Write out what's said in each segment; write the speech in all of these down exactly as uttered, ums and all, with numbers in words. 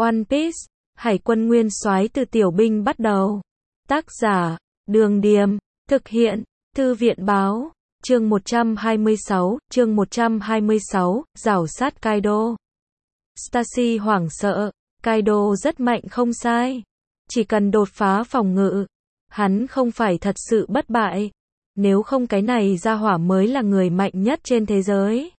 One Piece, Hải quân nguyên soái từ tiểu binh bắt đầu. Tác giả, Đường Điềm, thực hiện, Thư viện Báo, chương một trăm hai mươi sáu, chương một trăm hai mươi sáu, rảo sát Kaido. Stacy hoảng sợ, Kaido rất mạnh không sai. Chỉ cần đột phá phòng ngự, hắn không phải thật sự bất bại. Nếu không cái này gia hỏa mới là người mạnh nhất trên thế giới.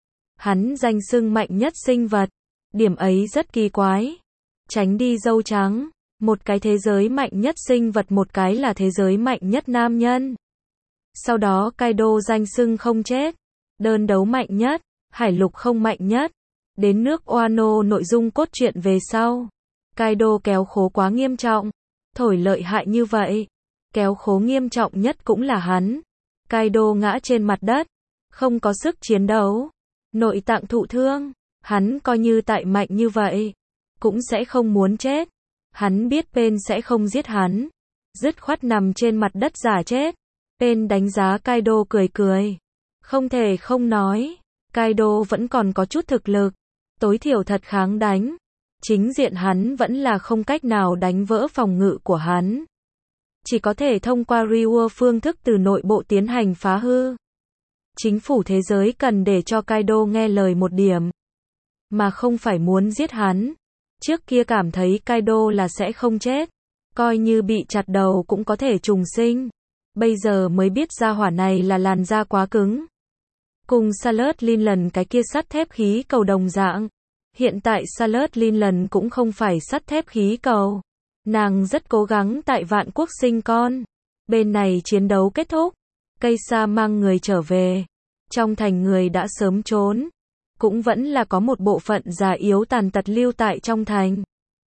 Hắn danh xưng mạnh nhất sinh vật. Điểm ấy rất kỳ quái. Tránh đi dâu trắng. Một cái thế giới mạnh nhất sinh vật, một cái là thế giới mạnh nhất nam nhân. Sau đó Kaido danh xưng không chết. Đơn đấu mạnh nhất. Hải lục không mạnh nhất. Đến nước Wano nội dung cốt truyện về sau. Kaido kéo khố quá nghiêm trọng. Thổi lợi hại như vậy. Kéo khố nghiêm trọng nhất cũng là hắn. Kaido ngã trên mặt đất. Không có sức chiến đấu. Nội tạng thụ thương. Hắn coi như tại mạnh như vậy. Cũng sẽ không muốn chết. Hắn biết Pain sẽ không giết hắn. Dứt khoát nằm trên mặt đất giả chết. Pain đánh giá Kaido cười cười. Không thể không nói. Kaido vẫn còn có chút thực lực. Tối thiểu thật kháng đánh. Chính diện hắn vẫn là không cách nào đánh vỡ phòng ngự của hắn. Chỉ có thể thông qua Rework phương thức từ nội bộ tiến hành phá hư. Chính phủ thế giới cần để cho Kaido nghe lời một điểm. Mà không phải muốn giết hắn. Trước kia cảm thấy Kaido là sẽ không chết. Coi như bị chặt đầu cũng có thể trùng sinh. Bây giờ mới biết ra hỏa này là làn da quá cứng. Cùng Salad Lincoln cái kia sắt thép khí cầu đồng dạng. Hiện tại Salad Lincoln cũng không phải sắt thép khí cầu. Nàng rất cố gắng tại vạn quốc sinh con. Bên này chiến đấu kết thúc. Cây sa mang người trở về. Trong thành người đã sớm trốn. Cũng vẫn là có một bộ phận già yếu tàn tật lưu tại trong thành.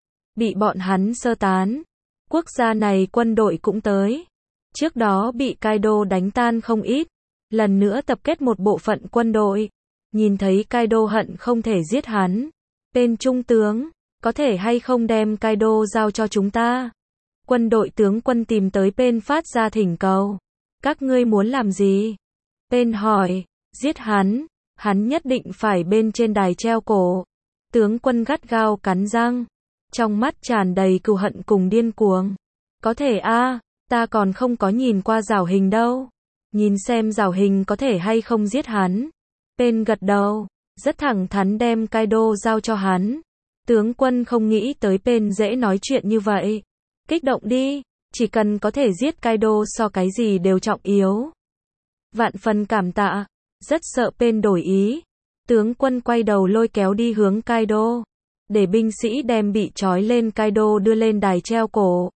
Bị bọn hắn sơ tán. Quốc gia này quân đội cũng tới. Trước đó bị Kaido đánh tan không ít. Lần nữa tập kết một bộ phận quân đội. Nhìn thấy Kaido hận không thể giết hắn. Tên trung tướng, có thể hay không đem Kaido giao cho chúng ta? Quân đội tướng quân tìm tới Pain phát ra thỉnh cầu. Các ngươi muốn làm gì? Pain hỏi, giết hắn, hắn nhất định phải bên trên đài treo cổ. Tướng quân gắt gao cắn răng, trong mắt tràn đầy cừu hận cùng điên cuồng. Có thể a, à, ta còn không có nhìn qua giảo hình đâu. Nhìn xem giảo hình có thể hay không giết hắn. Pain gật đầu, rất thẳng thắn đem Kaido giao cho hắn. Tướng quân không nghĩ tới Pain dễ nói chuyện như vậy. Kích động đi, chỉ cần có thể giết Kaido so cái gì đều trọng yếu. Vạn phần cảm tạ, rất sợ Pain đổi ý. Tướng quân quay đầu lôi kéo đi hướng Kaido. Để binh sĩ đem bị trói lên Kaido đưa lên đài treo cổ.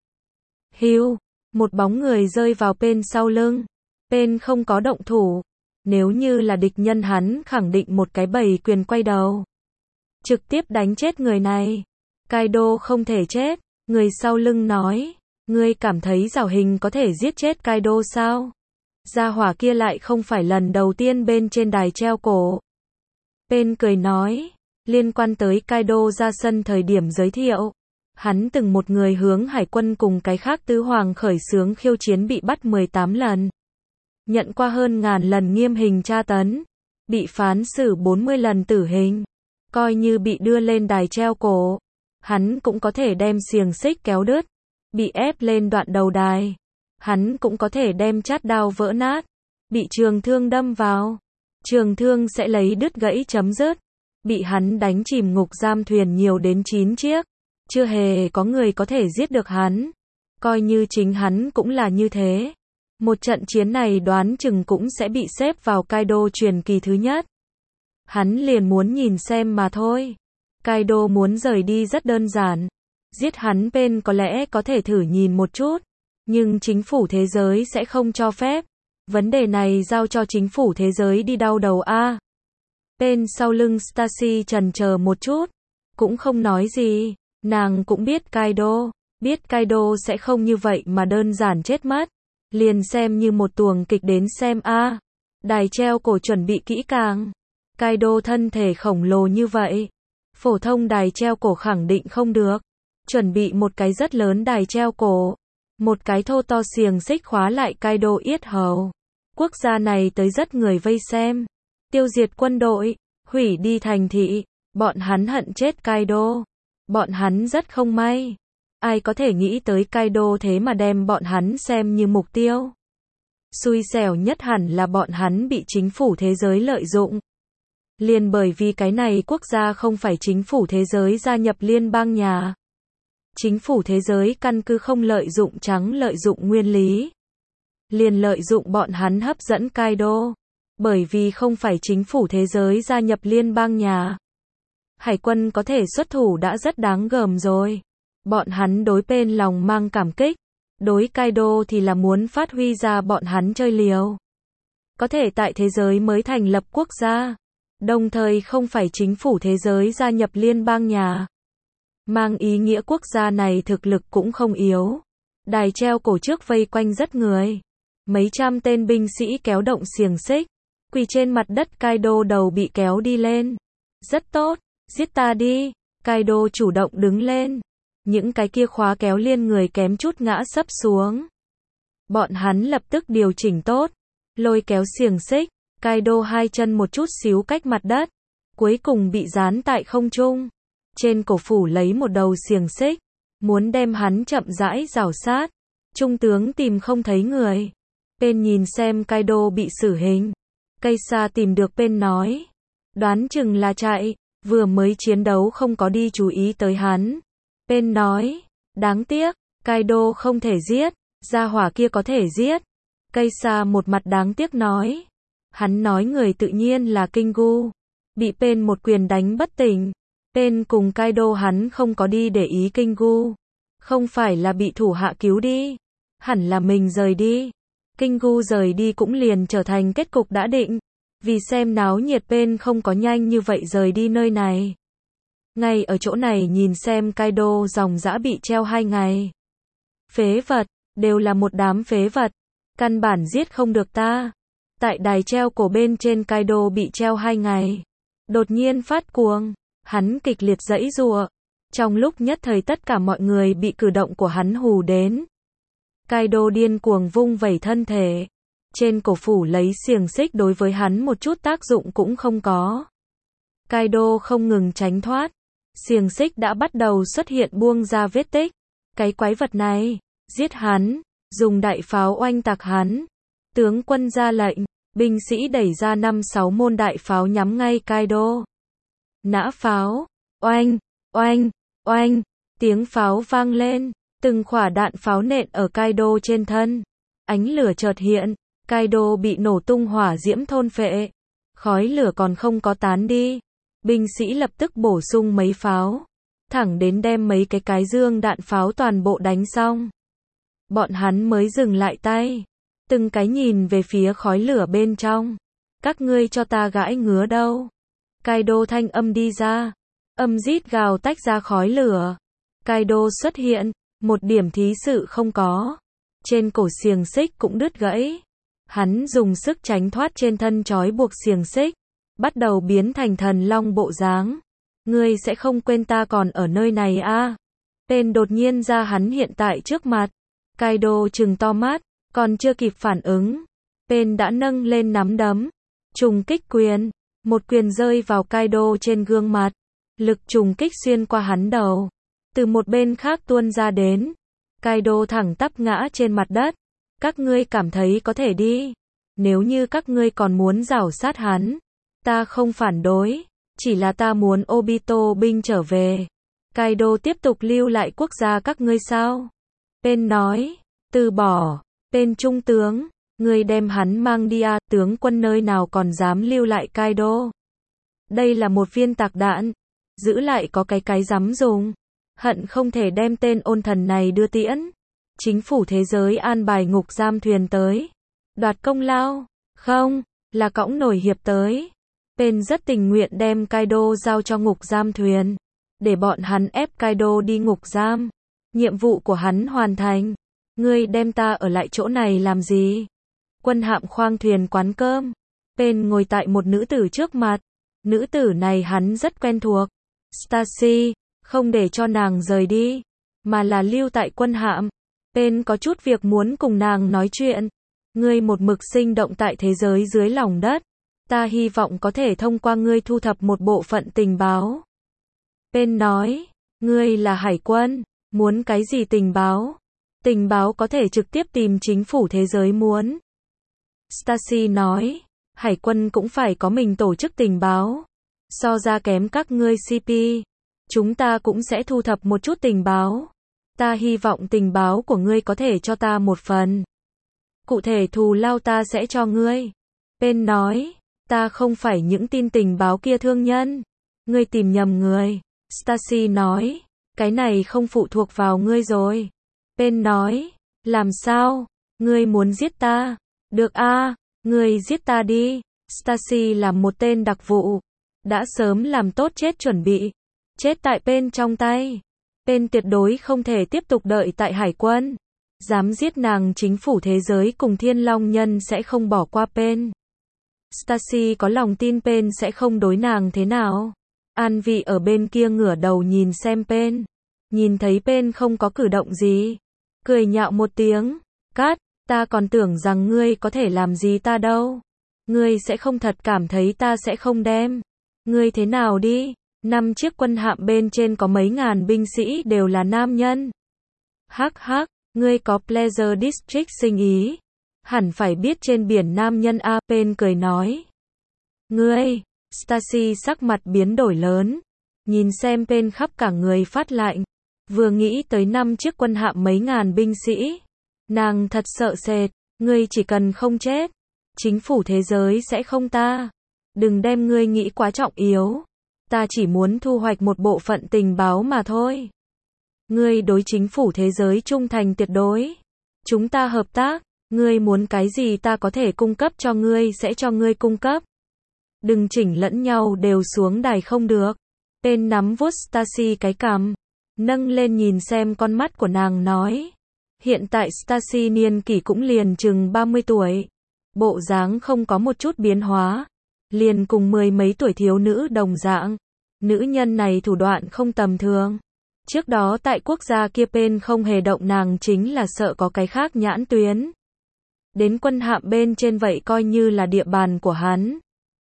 Hiu, một bóng người rơi vào Pain sau lưng. Pain không có động thủ. Nếu như là địch nhân hắn khẳng định một cái bầy quyền quay đầu. Trực tiếp đánh chết người này. Kaido không thể chết. Người sau lưng nói. Ngươi cảm thấy giảo hình có thể giết chết Kaido sao? Gia hỏa kia lại không phải lần đầu tiên bên trên đài treo cổ. Pain cười nói. Liên quan tới Kaido ra sân thời điểm giới thiệu. Hắn từng một người hướng hải quân cùng cái khác tứ hoàng khởi xướng khiêu chiến bị bắt mười tám lần. Nhận qua hơn ngàn lần nghiêm hình tra tấn. Bị phán xử bốn mươi lần tử hình. Coi như bị đưa lên đài treo cổ. Hắn cũng có thể đem xiềng xích kéo đứt. Bị ép lên đoạn đầu đài. Hắn cũng có thể đem chát đao vỡ nát. Bị trường thương đâm vào. Trường thương sẽ lấy đứt gãy chấm dứt. Bị hắn đánh chìm ngục giam thuyền nhiều đến chín chiếc. Chưa hề có người có thể giết được hắn. Coi như chính hắn cũng là như thế. Một trận chiến này đoán chừng cũng sẽ bị xếp vào Kaido truyền kỳ thứ nhất. Hắn liền muốn nhìn xem mà thôi. Kaido muốn rời đi rất đơn giản. Giết hắn Pain có lẽ có thể thử nhìn một chút. Nhưng chính phủ thế giới sẽ không cho phép. Vấn đề này giao cho chính phủ thế giới đi đau đầu a. À. Pain sau lưng Stacy chần chờ một chút. Cũng không nói gì. Nàng cũng biết Kaido. Biết Kaido sẽ không như vậy mà đơn giản chết mất. Liền xem như một tuồng kịch đến xem a. À. Đài treo cổ chuẩn bị kỹ càng. Kaido thân thể khổng lồ như vậy. Phổ thông đài treo cổ khẳng định không được. Chuẩn bị một cái rất lớn đài treo cổ. Một cái thô to xiềng xích khóa lại Kaido yết hầu. Quốc gia này tới rất người vây xem. Tiêu diệt quân đội. Hủy đi thành thị. Bọn hắn hận chết Kaido. Bọn hắn rất không may. Ai có thể nghĩ tới Kaido thế mà đem bọn hắn xem như mục tiêu. Xui xẻo nhất hẳn là bọn hắn bị chính phủ thế giới lợi dụng. Liền bởi vì cái này quốc gia không phải chính phủ thế giới gia nhập liên bang nhà. Chính phủ thế giới căn cứ không lợi dụng trắng lợi dụng nguyên lý. Liền lợi dụng bọn hắn hấp dẫn Kaido. Bởi vì không phải chính phủ thế giới gia nhập liên bang nhà. Hải quân có thể xuất thủ đã rất đáng gờm rồi. Bọn hắn đối bên lòng mang cảm kích. Đối Kaido thì là muốn phát huy ra bọn hắn chơi liều. Có thể tại thế giới mới thành lập quốc gia. Đồng thời không phải chính phủ thế giới gia nhập liên bang nhà. Mang ý nghĩa quốc gia này thực lực cũng không yếu. Đài treo cổ trước vây quanh rất người. Mấy trăm tên binh sĩ kéo động xiềng xích. Quỳ trên mặt đất Kaido đầu bị kéo đi lên. Rất tốt, giết ta đi. Kaido chủ động đứng lên. Những cái kia khóa kéo liên người kém chút ngã sấp xuống. Bọn hắn lập tức điều chỉnh tốt. Lôi kéo xiềng xích. Kaido hai chân một chút xíu cách mặt đất. Cuối cùng bị dán tại không trung. Trên cổ phủ lấy một đầu xiềng xích. Muốn đem hắn chậm rãi rào sát. Trung tướng tìm không thấy người. Bên nhìn xem Kaido bị xử hình. Cây xa tìm được bên nói. Đoán chừng là chạy. Vừa mới chiến đấu không có đi chú ý tới hắn. Bên nói. Đáng tiếc. Kaido không thể giết. Gia hỏa kia có thể giết. Cây xa một mặt đáng tiếc nói. Hắn nói người tự nhiên là Kingu. Bị Pen một quyền đánh bất tỉnh. Pen cùng Kaido hắn không có đi để ý Kingu. Không phải là bị thủ hạ cứu đi. Hẳn là mình rời đi. Kingu rời đi cũng liền trở thành kết cục đã định. Vì xem náo nhiệt Pen không có nhanh như vậy rời đi nơi này. Ngay ở chỗ này nhìn xem Kaido dòng dã bị treo hai ngày. Phế vật, đều là một đám phế vật. Căn bản giết không được ta. Tại đài treo cổ bên trên Kaido bị treo hai ngày. Đột nhiên phát cuồng. Hắn kịch liệt giãy giụa. Trong lúc nhất thời tất cả mọi người bị cử động của hắn hù đến. Kaido điên cuồng vung vẩy thân thể. Trên cổ phủ lấy xiềng xích đối với hắn một chút tác dụng cũng không có. Kaido không ngừng tránh thoát. Xiềng xích đã bắt đầu xuất hiện buông ra vết tích. Cái quái vật này, giết hắn, dùng đại pháo oanh tạc hắn. Tướng quân ra lệnh, binh sĩ đẩy ra năm sáu môn đại pháo nhắm ngay Kaido. Nã pháo, oanh, oanh, oanh, tiếng pháo vang lên, từng quả đạn pháo nện ở Kaido trên thân. Ánh lửa chợt hiện, Kaido bị nổ tung hỏa diễm thôn phệ. Khói lửa còn không có tán đi. Binh sĩ lập tức bổ sung mấy pháo. Thẳng đến đem mấy cái cái dương đạn pháo toàn bộ đánh xong. Bọn hắn mới dừng lại tay. Từng cái nhìn về phía khói lửa bên trong. Các ngươi cho ta gãi ngứa đâu. Kaido thanh âm đi ra. Âm rít gào tách ra khói lửa. Kaido xuất hiện. Một điểm thí sự không có. Trên cổ xiềng xích cũng đứt gãy. Hắn dùng sức tránh thoát trên thân trói buộc xiềng xích. Bắt đầu biến thành thần long bộ dáng. Ngươi sẽ không quên ta còn ở nơi này à? Pen đột nhiên ra hắn hiện tại trước mặt. Kaido trừng to mắt. Còn chưa kịp phản ứng. Pen đã nâng lên nắm đấm. Trùng kích quyền. Một quyền rơi vào Kaido trên gương mặt. Lực trùng kích xuyên qua hắn đầu. Từ một bên khác tuôn ra đến. Kaido thẳng tắp ngã trên mặt đất. Các ngươi cảm thấy có thể đi. Nếu như các ngươi còn muốn rảo sát hắn. Ta không phản đối. Chỉ là ta muốn Obito binh trở về. Kaido tiếp tục lưu lại quốc gia các ngươi sao? Pen nói. Từ bỏ. Pen trung tướng. Ngươi đem hắn mang đi à, tướng quân nơi nào còn dám lưu lại Kaido. Đây là một viên tạc đạn. Giữ lại có cái cái dám dùng. Hận không thể đem tên ôn thần này đưa tiễn. Chính phủ thế giới an bài ngục giam thuyền tới. Đoạt công lao. Không, là cõng nổi hiệp tới. Pen rất tình nguyện đem Kaido giao cho ngục giam thuyền. Để bọn hắn ép Kaido đi ngục giam. Nhiệm vụ của hắn hoàn thành. Ngươi đem ta ở lại chỗ này làm gì? Quân hạm khoang thuyền quán cơm. Pen ngồi tại một nữ tử trước mặt. Nữ tử này hắn rất quen thuộc. Stacy, không để cho nàng rời đi. Mà là lưu tại quân hạm. Pen có chút việc muốn cùng nàng nói chuyện. Ngươi một mực sinh động tại thế giới dưới lòng đất. Ta hy vọng có thể thông qua ngươi thu thập một bộ phận tình báo. Pen nói. Ngươi là hải quân, muốn cái gì tình báo? Tình báo có thể trực tiếp tìm chính phủ thế giới muốn. Stacy nói, hải quân cũng phải có mình tổ chức tình báo. So ra kém các ngươi xê pê. Chúng ta cũng sẽ thu thập một chút tình báo. Ta hy vọng tình báo của ngươi có thể cho ta một phần. Cụ thể thù lao ta sẽ cho ngươi. Penn nói, ta không phải những tin tình báo kia thương nhân. Ngươi tìm nhầm người. Stacy nói, cái này không phụ thuộc vào ngươi rồi. Penn nói, làm sao? Ngươi muốn giết ta? Được a, ngươi giết ta đi. Stacy là một tên đặc vụ. Đã sớm làm tốt chết chuẩn bị. Chết tại Penn trong tay. Penn tuyệt đối không thể tiếp tục đợi tại hải quân. Dám giết nàng, chính phủ thế giới cùng Thiên Long Nhân sẽ không bỏ qua Penn. Stacy có lòng tin Penn sẽ không đối nàng thế nào. An Vị ở bên kia ngửa đầu nhìn xem Penn. Nhìn thấy Penn không có cử động gì. Cười nhạo một tiếng. Cát, ta còn tưởng rằng ngươi có thể làm gì ta đâu. Ngươi sẽ không thật cảm thấy ta sẽ không đem. Ngươi thế nào đi? Năm chiếc quân hạm bên trên có mấy ngàn binh sĩ đều là nam nhân. Hắc hắc, ngươi có Pleasure District sinh ý. Hẳn phải biết trên biển nam nhân a. Penn cười nói. Ngươi, Stacy sắc mặt biến đổi lớn. Nhìn xem Penn khắp cả người phát lạnh. Vừa nghĩ tới năm chiếc quân hạm mấy ngàn binh sĩ. Nàng thật sợ sệt. Ngươi chỉ cần không chết. Chính phủ thế giới sẽ không ta. Đừng đem ngươi nghĩ quá trọng yếu. Ta chỉ muốn thu hoạch một bộ phận tình báo mà thôi. Ngươi đối chính phủ thế giới trung thành tuyệt đối. Chúng ta hợp tác. Ngươi muốn cái gì ta có thể cung cấp cho ngươi sẽ cho ngươi cung cấp. Đừng chỉnh lẫn nhau đều xuống đài không được. Penn nắm vuốt Stacy cái cằm. Nâng lên nhìn xem con mắt của nàng nói. Hiện tại Stacy niên kỷ cũng liền chừng ba mươi tuổi. Bộ dáng không có một chút biến hóa. Liền cùng mười mấy tuổi thiếu nữ đồng dạng. Nữ nhân này thủ đoạn không tầm thường. Trước đó tại quốc gia kia Penn không hề động nàng chính là sợ có cái khác nhãn tuyến. Đến quân hạm bên trên vậy coi như là địa bàn của hắn.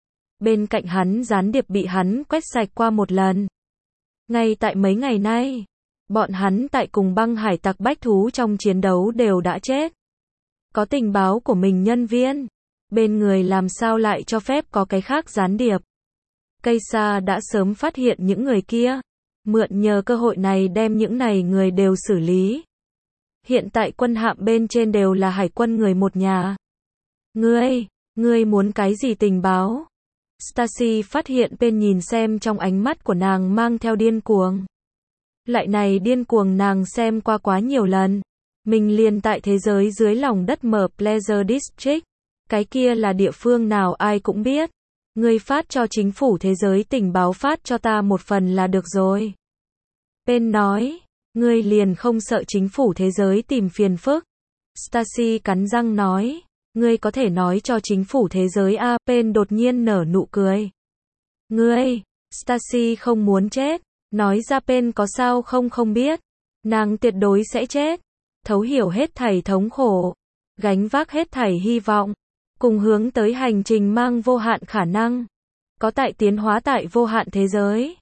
Bên cạnh hắn gián điệp bị hắn quét sạch qua một lần. Ngay tại mấy ngày nay, bọn hắn tại cùng băng hải tặc bách thú trong chiến đấu đều đã chết. Có tình báo của mình nhân viên. Bên người làm sao lại cho phép có cái khác gián điệp. Cây sa đã sớm phát hiện những người kia. Mượn nhờ cơ hội này đem những này người đều xử lý. Hiện tại quân hạm bên trên đều là hải quân người một nhà. Ngươi, ngươi muốn cái gì tình báo? Stacy phát hiện Penn nhìn xem trong ánh mắt của nàng mang theo điên cuồng. Lại này điên cuồng nàng xem qua quá nhiều lần. Mình liền tại thế giới dưới lòng đất mở Pleasure District. Cái kia là địa phương nào ai cũng biết. Ngươi phát cho chính phủ thế giới tình báo phát cho ta một phần là được rồi. Penn nói, ngươi liền không sợ chính phủ thế giới tìm phiền phức. Stacy cắn răng nói, ngươi có thể nói cho chính phủ thế giới a. Penn đột nhiên nở nụ cười. Ngươi, Stacy không muốn chết. Nói ra Penn có sao không không biết. Nàng tuyệt đối sẽ chết. Thấu hiểu hết thảy thống khổ. Gánh vác hết thảy hy vọng. Cùng hướng tới hành trình mang vô hạn khả năng. Có tại tiến hóa tại vô hạn thế giới.